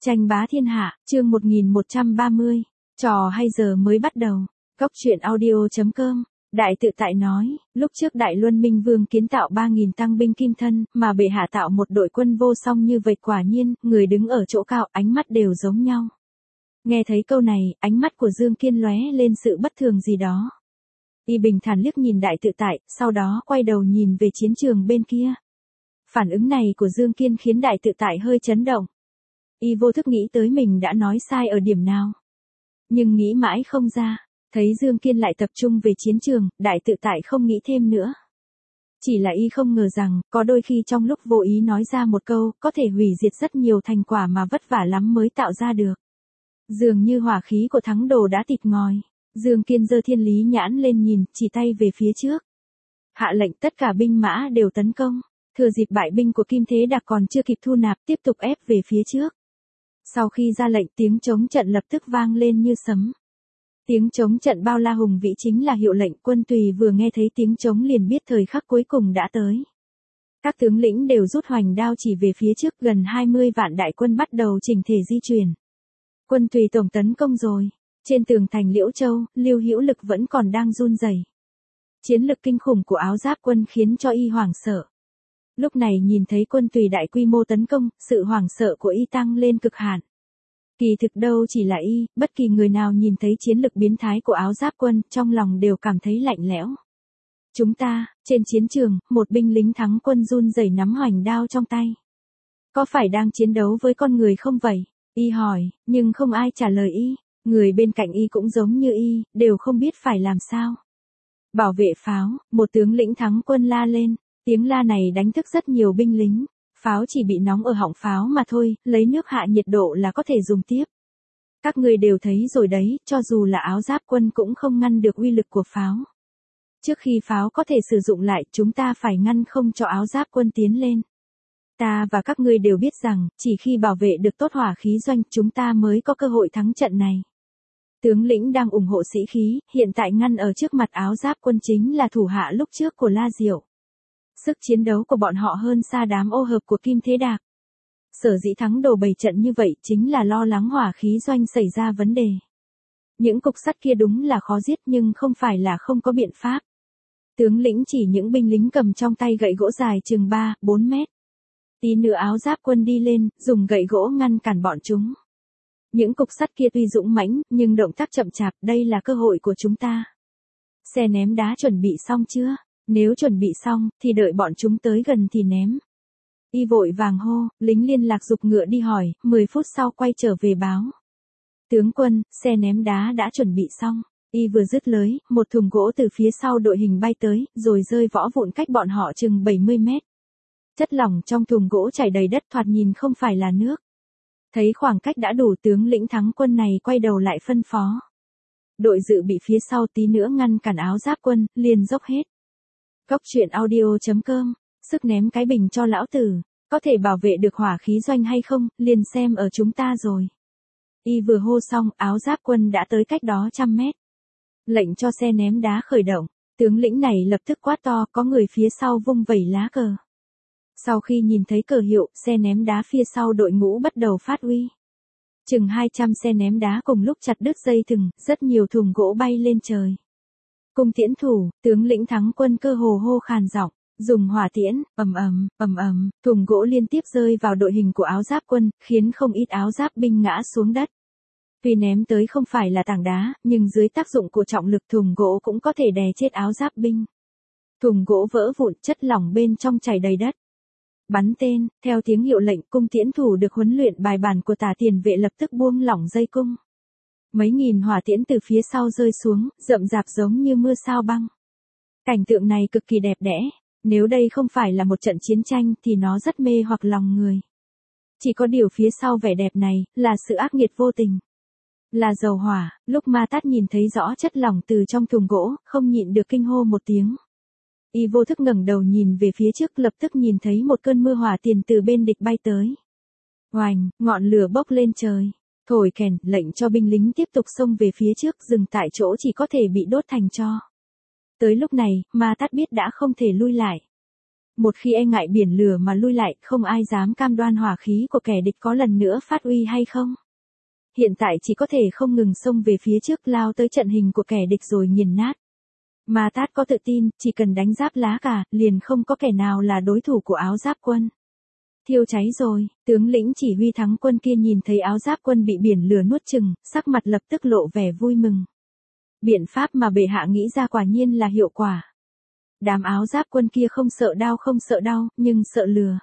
Tranh bá thiên hạ, chương 1130. Trò hay giờ mới bắt đầu. Góc truyện audio.com. Đại tự tại nói, lúc trước Đại Luân Minh Vương kiến tạo 3.000 tăng binh kim thân, mà bệ hạ tạo một đội quân vô song như vậy, quả nhiên, người đứng ở chỗ cao, ánh mắt đều giống nhau. Nghe thấy câu này, ánh mắt của Dương Kiên lóe lên sự bất thường gì đó. Y bình thản liếc nhìn Đại tự tại, sau đó quay đầu nhìn về chiến trường bên kia. Phản ứng này của Dương Kiên khiến Đại tự tại hơi chấn động. Y vô thức nghĩ tới mình đã nói sai ở điểm nào. Nhưng nghĩ mãi không ra, thấy Dương Kiên lại tập trung về chiến trường, Đại tự tại không nghĩ thêm nữa. Chỉ là Y không ngờ rằng, có đôi khi trong lúc vô ý nói ra một câu, có thể hủy diệt rất nhiều thành quả mà vất vả lắm mới tạo ra được. Dường như hỏa khí của thắng đồ đã tịt ngòi. Dương Kiên giơ thiên lý nhãn lên nhìn, chỉ tay về phía trước. Hạ lệnh tất cả binh mã đều tấn công. Thừa dịp bại binh của Kim Thế Đạc còn chưa kịp thu nạp, tiếp tục ép về phía trước. Sau khi ra lệnh, tiếng trống trận lập tức vang lên như sấm. Tiếng trống trận bao la hùng vĩ chính là hiệu lệnh. Quân Tùy vừa nghe thấy tiếng trống liền biết thời khắc cuối cùng đã tới. Các tướng lĩnh đều rút hoành đao chỉ về phía trước, gần 20 vạn đại quân bắt đầu chỉnh thể di chuyển. Quân Tùy tổng tấn công rồi. Trên tường thành Liễu Châu, Lưu Hữu Lực vẫn còn đang run rẩy. Chiến lực kinh khủng của Áo Giáp quân khiến cho Y hoảng sợ. Lúc này nhìn thấy Quân Tùy đại quy mô tấn công, sự hoảng sợ của Y tăng lên cực hạn. Kỳ thực đâu chỉ là Y, bất kỳ người nào nhìn thấy chiến lực biến thái của Áo Giáp quân, trong lòng đều cảm thấy lạnh lẽo. Chúng ta, trên chiến trường, một binh lính thắng quân run rẩy nắm hoành đao trong tay. Có phải đang chiến đấu với con người không vậy? Y hỏi, nhưng không ai trả lời Y. Người bên cạnh Y cũng giống như Y, đều không biết phải làm sao. Bảo vệ pháo, một tướng lĩnh thắng quân la lên. Tiếng la này đánh thức rất nhiều binh lính. Pháo chỉ bị nóng ở họng pháo mà thôi, lấy nước hạ nhiệt độ là có thể dùng tiếp. Các ngươi đều thấy rồi đấy, cho dù là Áo Giáp quân cũng không ngăn được uy lực của pháo. Trước khi pháo có thể sử dụng lại, chúng ta phải ngăn không cho Áo Giáp quân tiến lên. Ta và các ngươi đều biết rằng, chỉ khi bảo vệ được tốt hỏa khí doanh, chúng ta mới có cơ hội thắng trận này. Tướng lĩnh đang ủng hộ sĩ khí, hiện tại ngăn ở trước mặt Áo Giáp quân chính là thủ hạ lúc trước của La Diệu. Sức chiến đấu của bọn họ hơn xa đám ô hợp của Kim Thế Đạc. Sở dĩ thắng đồ 7 trận như vậy chính là lo lắng hỏa khí doanh xảy ra vấn đề. Những cục sắt kia đúng là khó giết nhưng không phải là không có biện pháp. Tướng lĩnh chỉ những binh lính cầm trong tay gậy gỗ dài chừng 3-4 mét. Tí nữa Áo Giáp quân đi lên, dùng gậy gỗ ngăn cản bọn chúng. Những cục sắt kia tuy dũng mãnh, nhưng động tác chậm chạp, đây là cơ hội của chúng ta. Xe ném đá chuẩn bị xong chưa? Nếu chuẩn bị xong, thì đợi bọn chúng tới gần thì ném. Y vội vàng hô, lính liên lạc giục ngựa đi hỏi, 10 phút sau quay trở về báo. Tướng quân, xe ném đá đã chuẩn bị xong. Y vừa dứt lưới, một thùng gỗ từ phía sau đội hình bay tới, rồi rơi võ vụn cách bọn họ chừng 70 mét. Chất lỏng trong thùng gỗ chảy đầy đất, thoạt nhìn không phải là nước. Thấy khoảng cách đã đủ, tướng lĩnh thắng quân này quay đầu lại phân phó. Đội dự bị phía sau tí nữa ngăn cản Áo Giáp quân, liền dốc hết. Góc truyện audio.com, sức ném cái bình cho lão tử, có thể bảo vệ được hỏa khí doanh hay không, liền xem ở chúng ta rồi. Y vừa hô xong, Áo Giáp quân đã tới cách đó 100 mét. Lệnh cho xe ném đá khởi động, tướng lĩnh này lập tức quát to, có người phía sau vung vẩy lá cờ. Sau khi nhìn thấy cờ hiệu, xe ném đá phía sau đội ngũ bắt đầu phát uy. Chừng 200 xe ném đá cùng lúc chặt đứt dây thừng, rất nhiều thùng gỗ bay lên trời. Cung tiễn thủ, tướng lĩnh thắng quân cơ hồ hô khàn giọng, dùng hỏa tiễn, ầm ầm, thùng gỗ liên tiếp rơi vào đội hình của Áo Giáp quân, khiến không ít Áo Giáp binh ngã xuống đất. Tuy ném tới không phải là tảng đá, nhưng dưới tác dụng của trọng lực thùng gỗ cũng có thể đè chết Áo Giáp binh. Thùng gỗ vỡ vụn, chất lỏng bên trong chảy đầy đất. Bắn tên, theo tiếng hiệu lệnh, cung tiễn thủ được huấn luyện bài bản của Tả Tiền Vệ lập tức buông lỏng dây cung. Mấy nghìn hỏa tiễn từ phía sau rơi xuống, rậm rạp giống như mưa sao băng. Cảnh tượng này cực kỳ đẹp đẽ, nếu đây không phải là một trận chiến tranh thì nó rất mê hoặc lòng người. Chỉ có điều phía sau vẻ đẹp này, là sự ác nghiệt vô tình. Là dầu hỏa, lúc Ma Tát nhìn thấy rõ chất lỏng từ trong thùng gỗ, không nhịn được kinh hô một tiếng. Y vô thức ngẩng đầu nhìn về phía trước, lập tức nhìn thấy một cơn mưa hỏa tiền từ bên địch bay tới. Oành, ngọn lửa bốc lên trời. Thổi kèn, lệnh cho binh lính tiếp tục xông về phía trước, dừng tại chỗ chỉ có thể bị đốt thành tro. Tới lúc này, Ma Tát biết đã không thể lui lại. Một khi e ngại biển lửa mà lui lại, không ai dám cam đoan hỏa khí của kẻ địch có lần nữa phát uy hay không. Hiện tại chỉ có thể không ngừng xông về phía trước, lao tới trận hình của kẻ địch rồi nghiền nát. Ma Tát có tự tin, chỉ cần đánh giáp lá cả, liền không có kẻ nào là đối thủ của áo giáp quân. Thiêu cháy rồi, tướng lĩnh chỉ huy thắng quân kia nhìn thấy áo giáp quân bị biển lửa nuốt chừng, sắc mặt lập tức lộ vẻ vui mừng. Biện pháp mà bệ hạ nghĩ ra quả nhiên là hiệu quả. Đám áo giáp quân kia không sợ đau, nhưng sợ lửa.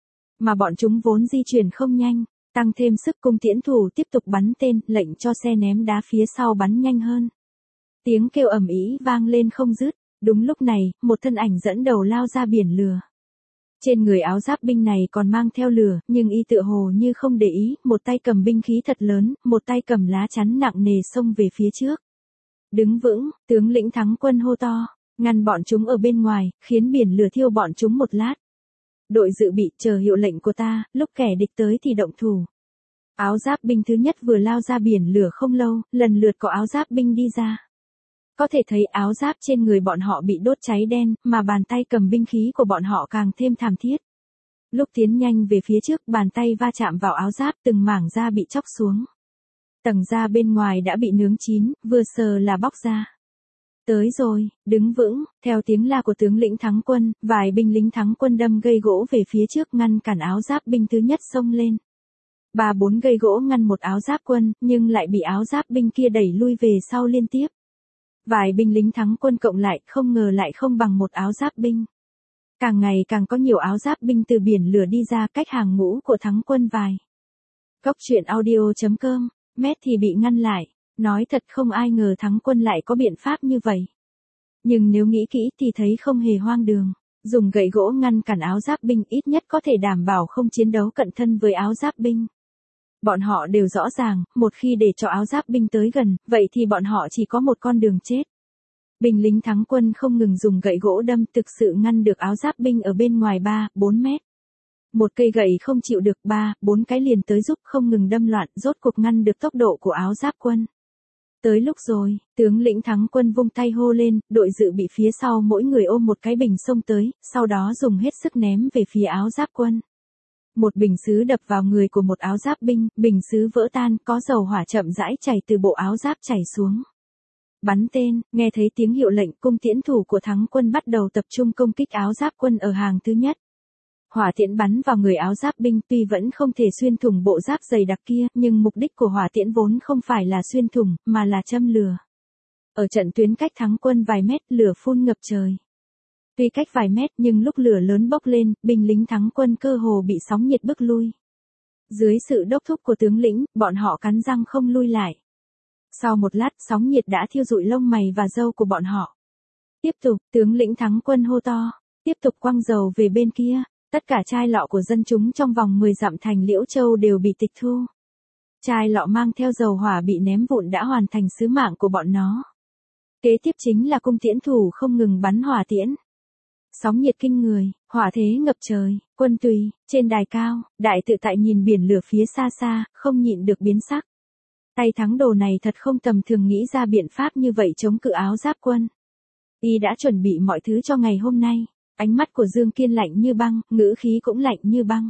Mà bọn chúng vốn di chuyển không nhanh, tăng thêm sức cung tiễn thủ tiếp tục bắn tên, lệnh cho xe ném đá phía sau bắn nhanh hơn. Tiếng kêu ầm ĩ vang lên không dứt, đúng lúc này, một thân ảnh dẫn đầu lao ra biển lửa. Trên người áo giáp binh này còn mang theo lửa, nhưng y tựa hồ như không để ý, một tay cầm binh khí thật lớn, một tay cầm lá chắn nặng nề xông về phía trước. Đứng vững, tướng lĩnh thắng quân hô to, ngăn bọn chúng ở bên ngoài, khiến biển lửa thiêu bọn chúng một lát. Đội dự bị, chờ hiệu lệnh của ta, lúc kẻ địch tới thì động thủ. Áo giáp binh thứ nhất vừa lao ra biển lửa không lâu, lần lượt có áo giáp binh đi ra. Có thể thấy áo giáp trên người bọn họ bị đốt cháy đen, mà bàn tay cầm binh khí của bọn họ càng thêm thảm thiết. Lúc tiến nhanh về phía trước, bàn tay va chạm vào áo giáp, từng mảng da bị chóc xuống. Tầng da bên ngoài đã bị nướng chín, vừa sờ là bóc ra. Tới rồi, đứng vững, theo tiếng la của tướng lĩnh thắng quân, vài binh lính thắng quân đâm gây gỗ về phía trước ngăn cản áo giáp binh thứ nhất xông lên. 3-4 cây gỗ ngăn một áo giáp quân, nhưng lại bị áo giáp binh kia đẩy lui về sau liên tiếp. Vài binh lính thắng quân cộng lại, không ngờ lại không bằng một áo giáp binh. Càng ngày càng có nhiều áo giáp binh từ biển lửa đi ra, cách hàng ngũ của thắng quân vài. Góc truyện audio.com, Mét thì bị ngăn lại. Nói thật không ai ngờ thắng quân lại có biện pháp như vậy. Nhưng nếu nghĩ kỹ thì thấy không hề hoang đường. Dùng gậy gỗ ngăn cản áo giáp binh ít nhất có thể đảm bảo không chiến đấu cận thân với áo giáp binh. Bọn họ đều rõ ràng, một khi để cho áo giáp binh tới gần, vậy thì bọn họ chỉ có một con đường chết. Binh lính thắng quân không ngừng dùng gậy gỗ đâm, thực sự ngăn được áo giáp binh ở bên ngoài 3-4 mét. Một cây gậy không chịu được 3-4 cái liền tới giúp, không ngừng đâm loạn, rốt cuộc ngăn được tốc độ của áo giáp quân. Tới lúc rồi, tướng lĩnh thắng quân vung tay hô lên, đội dự bị phía sau mỗi người ôm một cái bình xông tới, sau đó dùng hết sức ném về phía áo giáp quân. Một bình sứ đập vào người của một áo giáp binh, bình sứ vỡ tan, có dầu hỏa chậm rãi chảy từ bộ áo giáp chảy xuống. Bắn tên, nghe thấy tiếng hiệu lệnh, cung tiễn thủ của thắng quân bắt đầu tập trung công kích áo giáp quân ở hàng thứ nhất. Hỏa tiễn bắn vào người áo giáp binh, tuy vẫn không thể xuyên thủng bộ giáp dày đặc kia, nhưng mục đích của hỏa tiễn vốn không phải là xuyên thủng, mà là châm lửa. Ở trận tuyến cách thắng quân vài mét, lửa phun ngập trời. Tuy cách vài mét nhưng lúc lửa lớn bốc lên, binh lính thắng quân cơ hồ bị sóng nhiệt bức lui. Dưới sự đốc thúc của tướng lĩnh, bọn họ cắn răng không lui lại. Sau một lát, sóng nhiệt đã thiêu rụi lông mày và râu của bọn họ. Tiếp tục, tướng lĩnh thắng quân hô to, tiếp tục quăng dầu về bên kia. Tất cả chai lọ của dân chúng trong vòng 10 dặm thành Liễu Châu đều bị tịch thu. Chai lọ mang theo dầu hỏa bị ném vụn đã hoàn thành sứ mạng của bọn nó. Kế tiếp chính là cung tiễn thủ không ngừng bắn hỏa tiễn. Sóng nhiệt kinh người, hỏa thế ngập trời, quân tùy, trên đài cao, đại tự tại nhìn biển lửa phía xa xa, không nhịn được biến sắc. Tay thắng đồ này thật không tầm thường, nghĩ ra biện pháp như vậy chống cự áo giáp quân. Y đã chuẩn bị mọi thứ cho ngày hôm nay. Ánh mắt của Dương Kiên lạnh như băng, ngữ khí cũng lạnh như băng.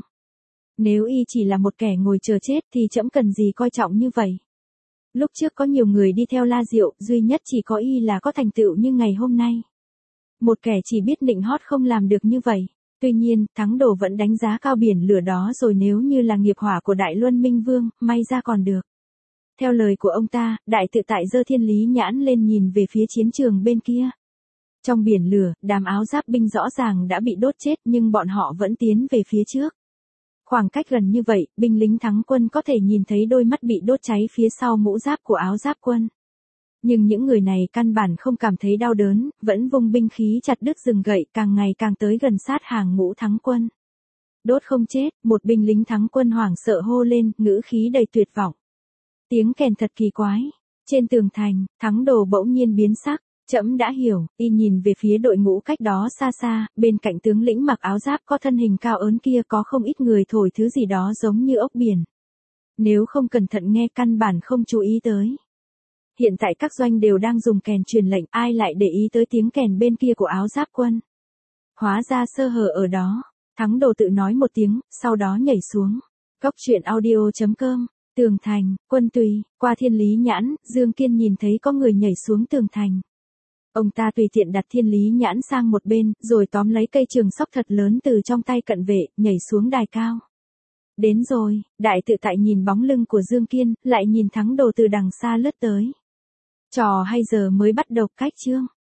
Nếu y chỉ là một kẻ ngồi chờ chết thì trẫm cần gì coi trọng như vậy. Lúc trước có nhiều người đi theo La Diệu, duy nhất chỉ có y là có thành tựu như ngày hôm nay. Một kẻ chỉ biết nịnh hót không làm được như vậy. Tuy nhiên, thắng đồ vẫn đánh giá cao biển lửa đó rồi, nếu như là nghiệp hỏa của Đại Luân Minh Vương, may ra còn được. Theo lời của ông ta, đại tự tại giơ thiên lý nhãn lên nhìn về phía chiến trường bên kia. Trong biển lửa, đám áo giáp binh rõ ràng đã bị đốt chết nhưng bọn họ vẫn tiến về phía trước. Khoảng cách gần như vậy, binh lính thắng quân có thể nhìn thấy đôi mắt bị đốt cháy phía sau mũ giáp của áo giáp quân. Nhưng những người này căn bản không cảm thấy đau đớn, vẫn vung binh khí chặt đứt rừng gậy, càng ngày càng tới gần sát hàng ngũ thắng quân. Đốt không chết, một binh lính thắng quân hoảng sợ hô lên, ngữ khí đầy tuyệt vọng. Tiếng kèn thật kỳ quái. Trên tường thành, thắng đồ bỗng nhiên biến sắc. Trẫm đã hiểu, y nhìn về phía đội ngũ cách đó xa xa, bên cạnh tướng lĩnh mặc áo giáp có thân hình cao ớn kia có không ít người thổi thứ gì đó giống như ốc biển. Nếu không cẩn thận nghe căn bản không chú ý tới. Hiện tại các doanh đều đang dùng kèn truyền lệnh, ai lại để ý tới tiếng kèn bên kia của áo giáp quân. Hóa ra sơ hở ở đó. Thắng đồ tự nói một tiếng, sau đó nhảy xuống. Cốc truyện audio.com, tường thành, Quân Tùy, qua thiên lý nhãn, Dương Kiên nhìn thấy có người nhảy xuống tường thành. Ông ta tùy tiện đặt thiên lý nhãn sang một bên, rồi tóm lấy cây trường sóc thật lớn từ trong tay cận vệ, nhảy xuống đài cao. Đến rồi, đại tự tại nhìn bóng lưng của Dương Kiên, lại nhìn Thắng đồ từ đằng xa lướt tới. Trò hay giờ mới bắt đầu, cách chương.